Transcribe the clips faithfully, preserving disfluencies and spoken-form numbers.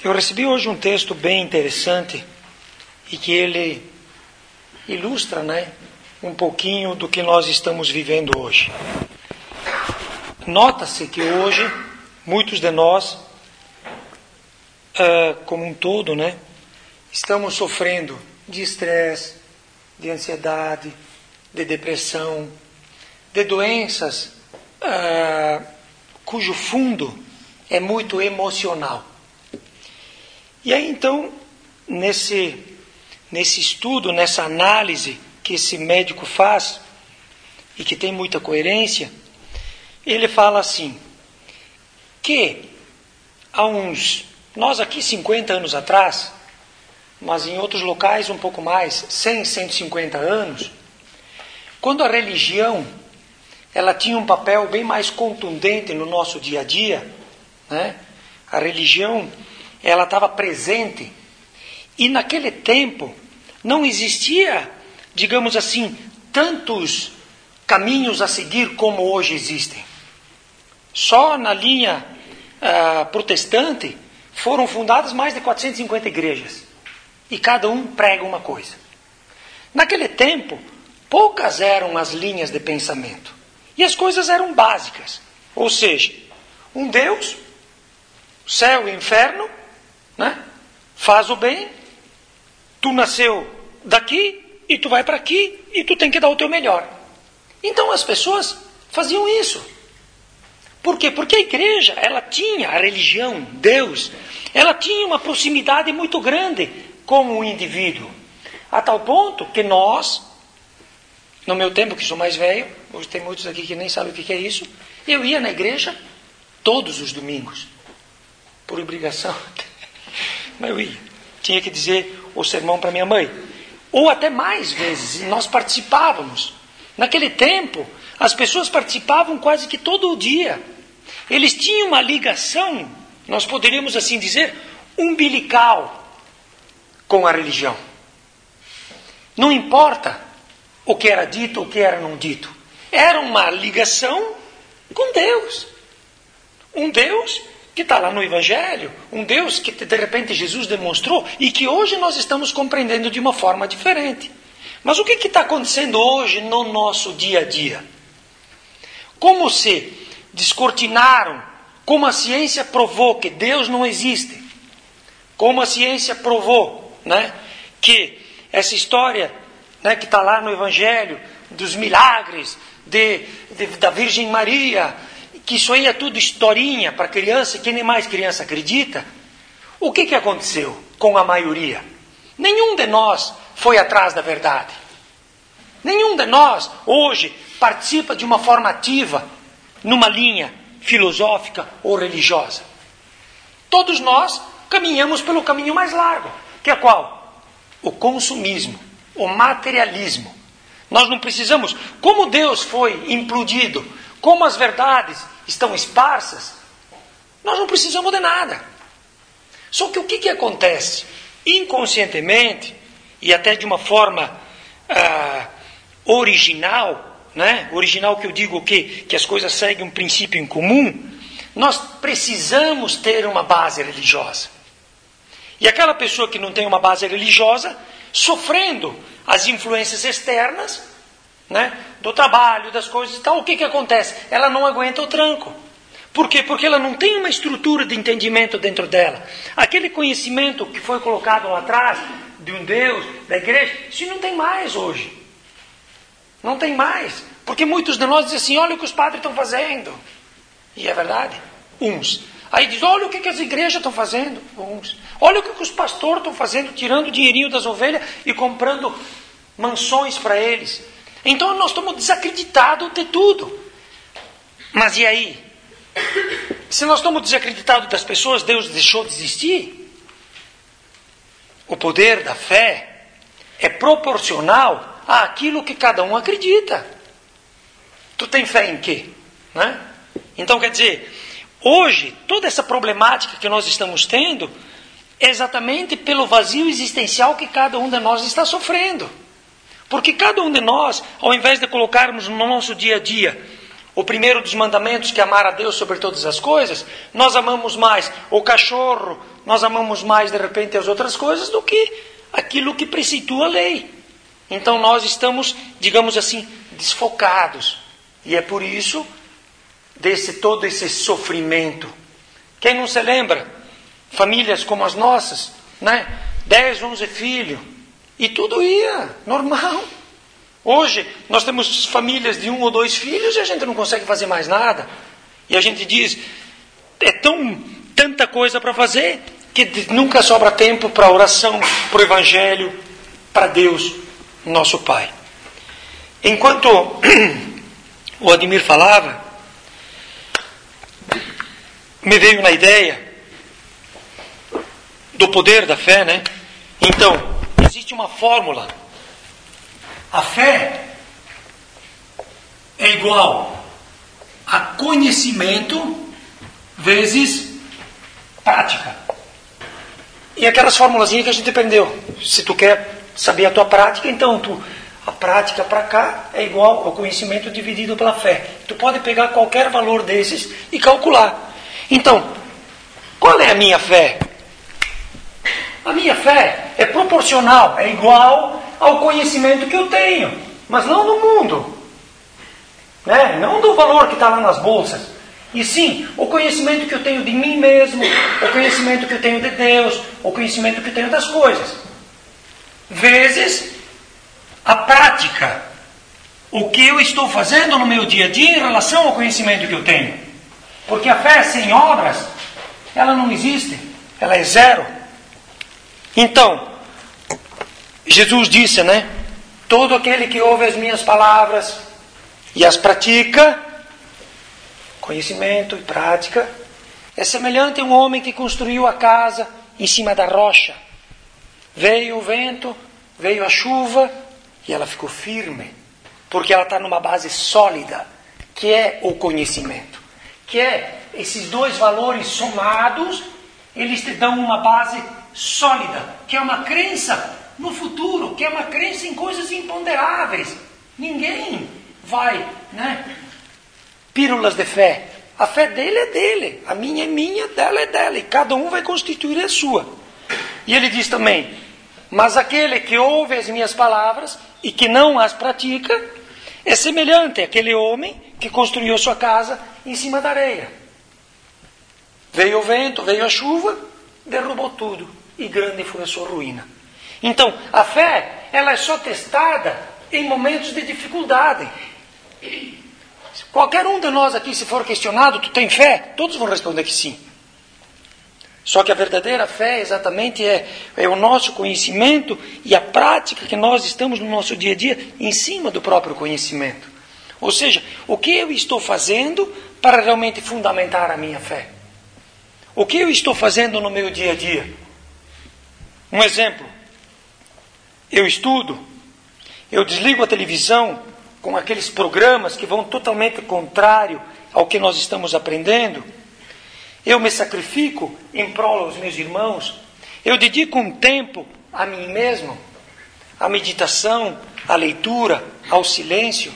Eu recebi hoje um texto bem interessante e que ele ilustra, né, um pouquinho do que nós estamos vivendo hoje. Nota-se que hoje muitos de nós, uh, como um todo, né, estamos sofrendo de estresse, de ansiedade, de depressão, de doenças uh, cujo fundo é muito emocional. E aí então, nesse, nesse estudo, nessa análise que esse médico faz, e que tem muita coerência, ele fala assim, que há uns, nós aqui cinquenta anos atrás, mas em outros locais um pouco mais, cem, cento e cinquenta anos, quando a religião ela tinha um papel bem mais contundente no nosso dia a dia, né? A religião ela estava presente, e naquele tempo não existia, digamos assim, tantos caminhos a seguir como hoje existem. Só na linha uh, protestante foram fundadas mais de quatrocentas e cinquenta igrejas, e cada um prega uma coisa. Naquele tempo, poucas eram as linhas de pensamento, e as coisas eram básicas, ou seja, um Deus, céu e inferno, né? Faz o bem, tu nasceu daqui e tu vai para aqui e tu tem que dar o teu melhor. Então as pessoas faziam isso. Por quê? Porque a igreja, ela tinha, a religião, Deus, ela tinha uma proximidade muito grande com o indivíduo, a tal ponto que nós, no meu tempo que sou mais velho, hoje tem muitos aqui que nem sabem o que é isso, eu ia na igreja todos os domingos, por obrigação. Mas eu ia. Tinha que dizer o sermão para minha mãe. Ou até mais vezes. E nós participávamos. Naquele tempo, as pessoas participavam quase que todo o dia. Eles tinham uma ligação, nós poderíamos assim dizer, umbilical com a religião. Não importa o que era dito ou o que era não dito. Era uma ligação com Deus. Um Deus que está lá no Evangelho, um Deus que de repente Jesus demonstrou e que hoje nós estamos compreendendo de uma forma diferente. Mas o que está acontecendo hoje no nosso dia a dia? Como se descortinaram, como a ciência provou que Deus não existe, como a ciência provou, né, que essa história, né, que está lá no Evangelho, dos milagres de, de, da Virgem Maria, que isso aí é tudo historinha para criança, que nem mais criança acredita. O que, que aconteceu com a maioria? Nenhum de nós foi atrás da verdade. Nenhum de nós, hoje, participa de uma forma ativa numa linha filosófica ou religiosa. Todos nós caminhamos pelo caminho mais largo, que é qual? O consumismo, o materialismo. Nós não precisamos, como Deus foi implodido, como as verdades estão esparsas, nós não precisamos de nada. Só que o que, que acontece? Inconscientemente, e até de uma forma ah, original, né? Original que eu digo que, que as coisas seguem um princípio em comum, nós precisamos ter uma base religiosa. E aquela pessoa que não tem uma base religiosa, sofrendo as influências externas, né, do trabalho, das coisas e tal, o que, que acontece? Ela não aguenta o tranco. Por quê? Porque ela não tem uma estrutura de entendimento dentro dela. Aquele conhecimento que foi colocado lá atrás, de um Deus, da igreja, isso não tem mais hoje. Não tem mais. Porque muitos de nós dizem assim, olha o que os padres estão fazendo. E é verdade. Uns. Aí diz, olha o que, que as igrejas estão fazendo. Uns. Olha o que, que os pastores estão fazendo, tirando o dinheirinho das ovelhas e comprando mansões para eles. Então nós estamos desacreditados de tudo. Mas e aí? Se nós estamos desacreditados das pessoas, Deus deixou de existir? O poder da fé é proporcional àquilo que cada um acredita. Tu tem fé em quê? Né? Então quer dizer, hoje toda essa problemática que nós estamos tendo é exatamente pelo vazio existencial que cada um de nós está sofrendo. Porque cada um de nós, ao invés de colocarmos no nosso dia a dia o primeiro dos mandamentos, que é amar a Deus sobre todas as coisas, nós amamos mais o cachorro nós amamos mais de repente as outras coisas do que aquilo que preceitua a lei. Então nós estamos, digamos assim, desfocados. E é por isso desse todo esse sofrimento. Quem não se lembra? Famílias como as nossas, né? dez, onze filhos. E tudo ia normal. Hoje nós temos famílias de um ou dois filhos e a gente não consegue fazer mais nada. E a gente diz, é tão, tanta coisa para fazer que nunca sobra tempo para a oração, para o Evangelho, para Deus, nosso Pai. Enquanto o Ademir falava, me veio na ideia do poder da fé, né? Então, existe uma fórmula. A fé é igual a conhecimento vezes prática. E aquelas formulazinhas que a gente aprendeu. Se tu quer saber a tua prática, então tu, a prática para cá é igual ao conhecimento dividido pela fé. Tu pode pegar qualquer valor desses e calcular. Então, qual é a minha fé? A minha fé é proporcional, é igual ao conhecimento que eu tenho, mas não do mundo, né? Não do valor que está lá nas bolsas, e sim o conhecimento que eu tenho de mim mesmo, o conhecimento que eu tenho de Deus, o conhecimento que eu tenho das coisas, vezes a prática, o que eu estou fazendo no meu dia a dia em relação ao conhecimento que eu tenho, porque a fé sem obras, ela não existe, ela é zero. Então, Jesus disse, né? Todo aquele que ouve as minhas palavras e as pratica, conhecimento e prática, é semelhante a um homem que construiu a casa em cima da rocha. Veio o vento, veio a chuva e ela ficou firme, porque ela está numa base sólida, que é o conhecimento, que é esses dois valores somados, eles te dão uma base sólida, que é uma crença no futuro, que é uma crença em coisas imponderáveis. Ninguém vai, né? Pílulas de fé. A fé dele é dele, a minha é minha, dela é dela, e cada um vai constituir a sua. E ele diz também, mas aquele que ouve as minhas palavras e que não as pratica, é semelhante àquele homem que construiu sua casa em cima da areia. Veio o vento, veio a chuva, derrubou tudo. E grande foi a sua ruína. Então, a fé, ela é só testada em momentos de dificuldade. Qualquer um de nós aqui, se for questionado, tu tem fé? Todos vão responder que sim. Só que a verdadeira fé exatamente é, é o nosso conhecimento e a prática que nós estamos no nosso dia a dia em cima do próprio conhecimento. Ou seja, o que eu estou fazendo para realmente fundamentar a minha fé? O que eu estou fazendo no meu dia a dia? Um exemplo, eu estudo, eu desligo a televisão com aqueles programas que vão totalmente contrário ao que nós estamos aprendendo, eu me sacrifico em prol aos meus irmãos, eu dedico um tempo a mim mesmo, à meditação, à leitura, ao silêncio.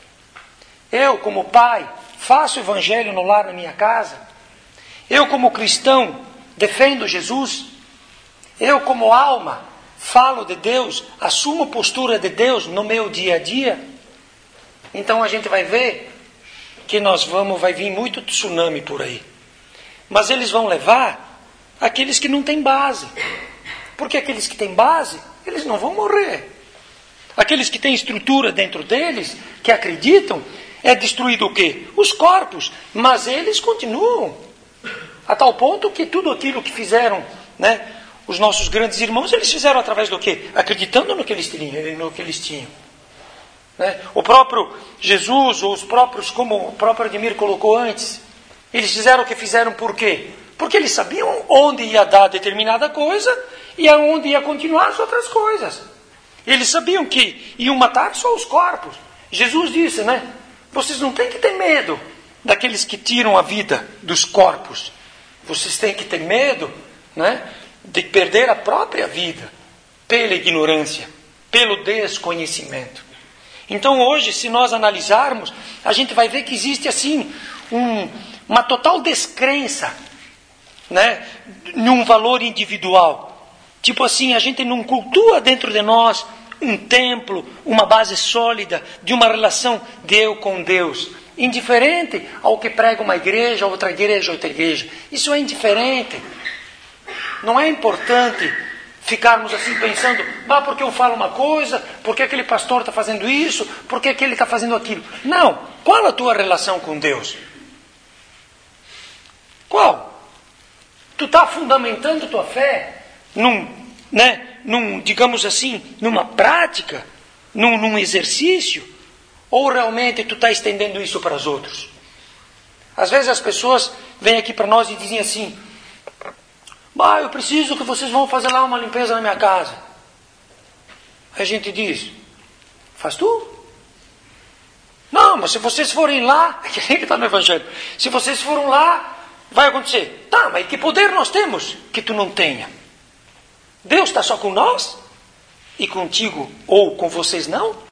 Eu, como pai, faço o evangelho no lar na minha casa. Eu, como cristão, defendo Jesus. Eu, como alma, falo de Deus, assumo postura de Deus no meu dia a dia. Então a gente vai ver que nós vamos, vai vir muito tsunami por aí. Mas eles vão levar aqueles que não têm base. Porque aqueles que têm base, eles não vão morrer. Aqueles que têm estrutura dentro deles, que acreditam, é destruído o quê? Os corpos. Mas eles continuam. A tal ponto que tudo aquilo que fizeram, né? Os nossos grandes irmãos, eles fizeram através do quê? Acreditando no que eles tinham. No que eles tinham. Né? O próprio Jesus, ou os próprios, como o próprio Ademir colocou antes, eles fizeram o que fizeram por quê? Porque eles sabiam onde ia dar determinada coisa e aonde ia continuar as outras coisas. Eles sabiam que iam matar só os corpos. Jesus disse, né? Vocês não têm que ter medo daqueles que tiram a vida dos corpos. Vocês têm que ter medo, né? De perder a própria vida pela ignorância, pelo desconhecimento. Então hoje, se nós analisarmos, a gente vai ver que existe assim um, uma total descrença né, num valor individual. Tipo assim, a gente não cultua dentro de nós um templo, uma base sólida de uma relação de eu com Deus. Indiferente ao que prega uma igreja, outra igreja, outra igreja. Isso é indiferente. Não é importante ficarmos assim pensando, ah, porque eu falo uma coisa, porque aquele pastor está fazendo isso, porque aquele está fazendo aquilo. Não. Qual a tua relação com Deus? Qual? Tu está fundamentando tua fé num, né, num, digamos assim, numa prática, num, num exercício, ou realmente tu está estendendo isso para os outros? Às vezes as pessoas vêm aqui para nós e dizem assim, bah, eu preciso que vocês vão fazer lá uma limpeza na minha casa. Aí a gente diz, faz tu? Não, mas se vocês forem lá, é que está no Evangelho, se vocês foram lá, vai acontecer. Tá, mas que poder nós temos que tu não tenha? Deus está só com nós? E contigo ou com vocês não?